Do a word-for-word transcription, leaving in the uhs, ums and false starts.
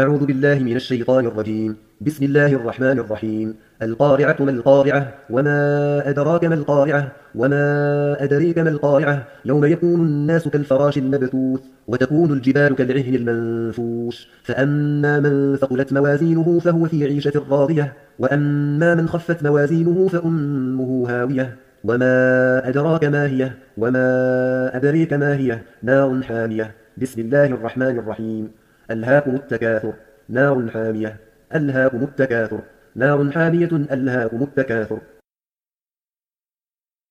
أعوذ بالله من الشيطان الرجيم. بسم الله الرحمن الرحيم. القارعة ما القارعة وما أدراك ما القارعة وما أدريك ما القارعة يوم يكون الناس كالفراش المبثوث وتكون الجبال كالعهن المنفوش فأما من ثقلت موازينه فهو في عيشة راضية وأما من خفت موازينه فأمه هاوية وما أدراك ما هي وما أدريك ما هي نار حامية. بسم الله الرحمن الرحيم. ألهاكم التكاثر نار حامية. ألهاكم التكاثر نار حامية. ألهاكم التكاثر